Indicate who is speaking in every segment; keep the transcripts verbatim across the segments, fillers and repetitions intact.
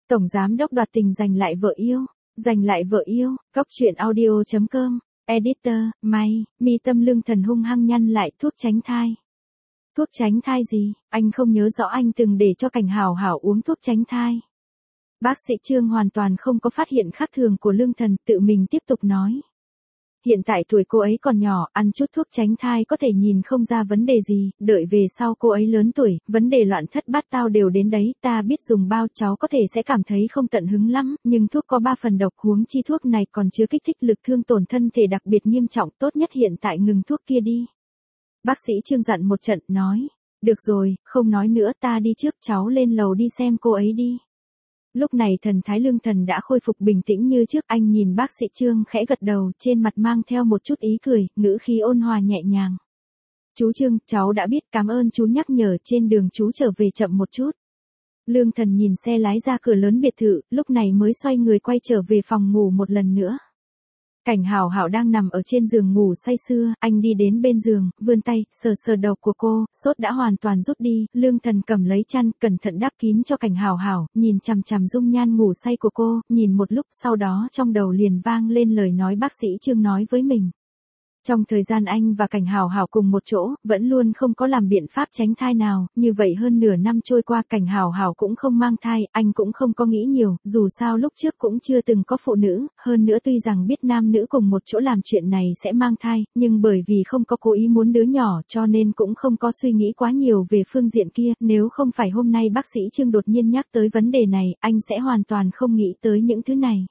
Speaker 1: Tổng giám đốc đoạt tình giành lại vợ yêu, giành lại vợ yêu, Cóc truyện audio chấm com, editor, May, mi tâm Lương Thần hung hăng nhăn lại thuốc tránh thai. Thuốc tránh thai gì, anh không nhớ rõ anh từng để cho Cảnh Hảo Hảo uống thuốc tránh thai. Bác sĩ Trương hoàn toàn không có phát hiện khác thường của Lương Thần, tự mình tiếp tục nói. Hiện tại tuổi cô ấy còn nhỏ, ăn chút thuốc tránh thai có thể nhìn không ra vấn đề gì, đợi về sau cô ấy lớn tuổi, vấn đề loạn thất bát tao đều đến đấy, ta biết dùng bao cháu có thể sẽ cảm thấy không tận hứng lắm, nhưng thuốc có ba phần độc, huống chi thuốc này còn chứa kích thích lực thương tổn thân thể đặc biệt nghiêm trọng, tốt nhất hiện tại ngừng thuốc kia đi. Bác sĩ Trương dặn một trận, nói, được rồi, không nói nữa, ta đi trước, cháu lên lầu đi xem cô ấy đi. Lúc này thần thái Lương Thần đã khôi phục bình tĩnh như trước, anh nhìn bác sĩ Trương khẽ gật đầu, trên mặt mang theo một chút ý cười, ngữ khí ôn hòa nhẹ nhàng. Chú Trương, cháu đã biết, cảm ơn chú nhắc nhở, trên đường chú trở về chậm một chút. Lương Thần nhìn xe lái ra cửa lớn biệt thự, lúc này mới xoay người quay trở về phòng ngủ một lần nữa. Cảnh Hảo Hảo đang nằm ở trên giường ngủ say sưa, anh đi đến bên giường, vươn tay, sờ sờ đầu của cô, sốt đã hoàn toàn rút đi, Lương Thần cầm lấy chăn, cẩn thận đắp kín cho Cảnh Hảo Hảo, nhìn chằm chằm dung nhan ngủ say của cô, nhìn một lúc, sau đó trong đầu liền vang lên lời nói bác sĩ Trương nói với mình. Trong thời gian anh và Cảnh Hảo Hảo cùng một chỗ, vẫn luôn không có làm biện pháp tránh thai nào, như vậy hơn nửa năm trôi qua Cảnh Hảo Hảo cũng không mang thai, anh cũng không có nghĩ nhiều, dù sao lúc trước cũng chưa từng có phụ nữ, hơn nữa tuy rằng biết nam nữ cùng một chỗ làm chuyện này sẽ mang thai, nhưng bởi vì không có cố ý muốn đứa nhỏ cho nên cũng không có suy nghĩ quá nhiều về phương diện kia, nếu không phải hôm nay bác sĩ Trương đột nhiên nhắc tới vấn đề này, anh sẽ hoàn toàn không nghĩ tới những thứ này.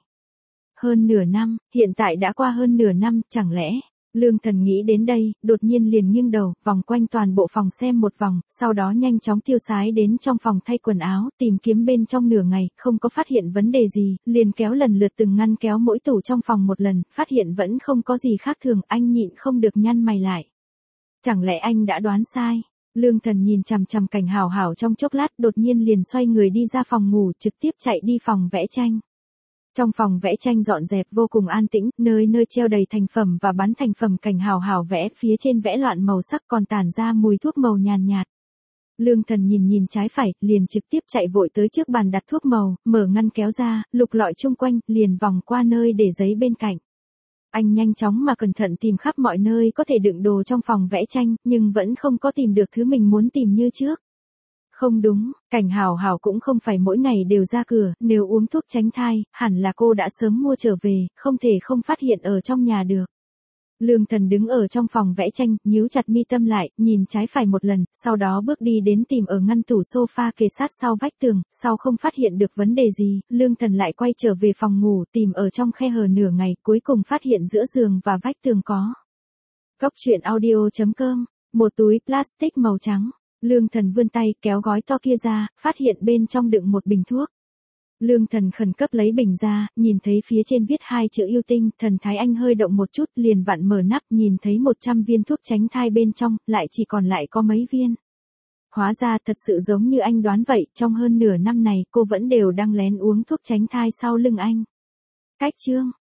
Speaker 1: Hơn nửa năm, hiện tại đã qua hơn nửa năm, chẳng lẽ... Lương Thần nghĩ đến đây, đột nhiên liền nghiêng đầu, vòng quanh toàn bộ phòng xem một vòng, sau đó nhanh chóng tiêu sái đến trong phòng thay quần áo, tìm kiếm bên trong nửa ngày, không có phát hiện vấn đề gì, liền kéo lần lượt từng ngăn kéo mỗi tủ trong phòng một lần, phát hiện vẫn không có gì khác thường, anh nhịn không được nhăn mày lại. Chẳng lẽ anh đã đoán sai? Lương Thần nhìn chằm chằm Cảnh Hảo Hảo trong chốc lát, đột nhiên liền xoay người đi ra phòng ngủ, trực tiếp chạy đi phòng vẽ tranh. Trong phòng vẽ tranh dọn dẹp vô cùng an tĩnh, nơi nơi treo đầy thành phẩm và bán thành phẩm Cảnh Hảo Hảo vẽ, phía trên vẽ loạn màu sắc còn tản ra mùi thuốc màu nhàn nhạt. Lương Thần nhìn nhìn trái phải, liền trực tiếp chạy vội tới trước bàn đặt thuốc màu, mở ngăn kéo ra, lục lọi chung quanh, liền vòng qua nơi để giấy bên cạnh. Anh nhanh chóng mà cẩn thận tìm khắp mọi nơi có thể đựng đồ trong phòng vẽ tranh, nhưng vẫn không có tìm được thứ mình muốn tìm như trước. Không đúng, Cảnh Hảo Hảo cũng không phải mỗi ngày đều ra cửa, nếu uống thuốc tránh thai, hẳn là cô đã sớm mua trở về, không thể không phát hiện ở trong nhà được. Lương Thần đứng ở trong phòng vẽ tranh, nhíu chặt mi tâm lại, nhìn trái phải một lần, sau đó bước đi đến tìm ở ngăn tủ sofa kề sát sau vách tường, sau không phát hiện được vấn đề gì, Lương Thần lại quay trở về phòng ngủ, tìm ở trong khe hở nửa ngày, cuối cùng phát hiện giữa giường và vách tường có. Cóc truyện audio chấm com, một túi plastic màu trắng. Lương Thần vươn tay kéo gói to kia ra, phát hiện bên trong đựng một bình thuốc. Lương Thần khẩn cấp lấy bình ra, nhìn thấy phía trên viết hai chữ yêu tinh, thần thái anh hơi động một chút, liền vặn mở nắp, nhìn thấy một trăm viên thuốc tránh thai bên trong, lại chỉ còn lại có mấy viên. Hóa ra thật sự giống như anh đoán vậy, trong hơn nửa năm này cô vẫn đều đang lén uống thuốc tránh thai sau lưng anh. Cách chương